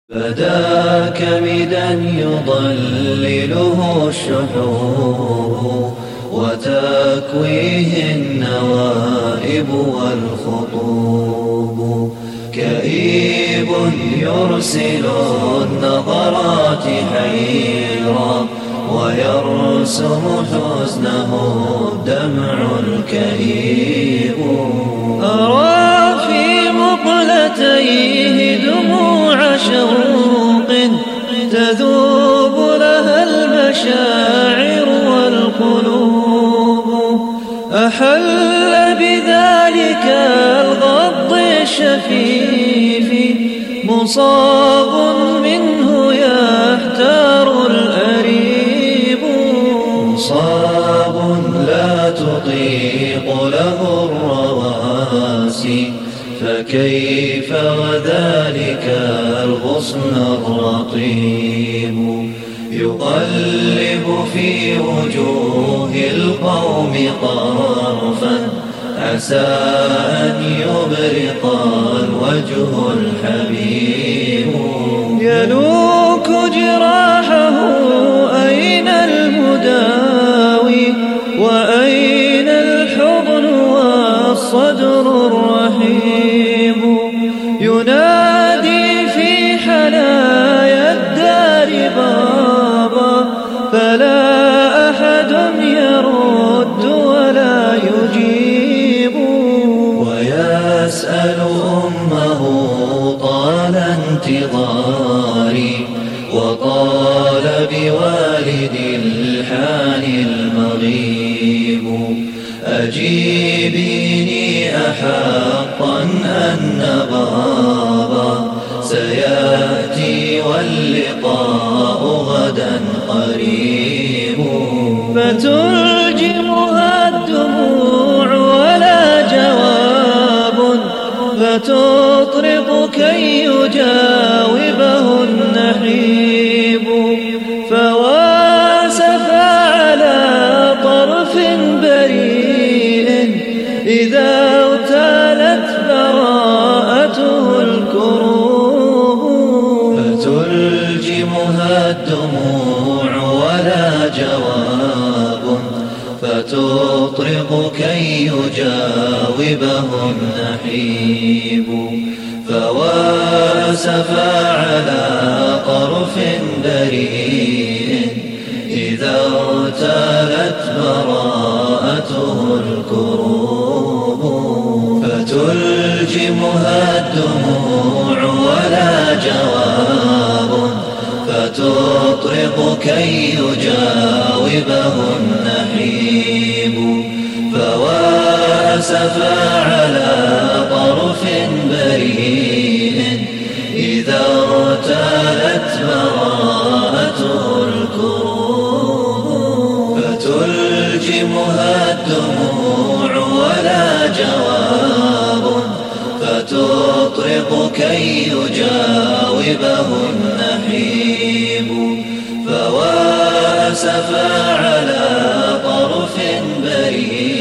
بدا كمدا يضلله الشحوب وتكويه النوائب والخطوب، كئيب يرسل النظرات حيرا ويرسم حزنه الدمع الكئيب. أرى في مقلتيه دموع شوق تذوب لها المشاعر والقلوب، أحل بذلك الغض الشفيف مصاب منه يحتار الأريب، مصاب لا تطيق له الرواسي فكيف وذلك الغصن الرطيب، يقلب في وجوه القوم طرفا عسى أن يبرق الوجه الحبيب، يلوك جراحه أين المداوي وأين الحضن والصدر الرحيب، ينادي في حنايا الدار بابا فلا أحد يرد ولا يجيب، ويسأل أمه طال انتظاري وطال بوالد الحان المغيب، أجيبيني أحقا أن بابا سيأتي واللقاء غدا قريب، فتلجمها الدموع ولا جواب فتطرق كي يجاوبه النحيب، فواسف على طرف بريء إذا اغتالت براءته الكروب، فتلجمها الدموع ولا جواب فتطرق كي يجاوبه النحيب، فواسف على طرف بريء إذا اغتالت براءته الكروب، فتلجمها الدموع ولا جواب فتطرق كي يجاوبه النحيب، فواسف على طرف بريء إذا اغتالت براءته الكروب، فتلجمها الدموع ولا جواب فتطرق كي يجاوبه النحيب، فواسف على طرف بريء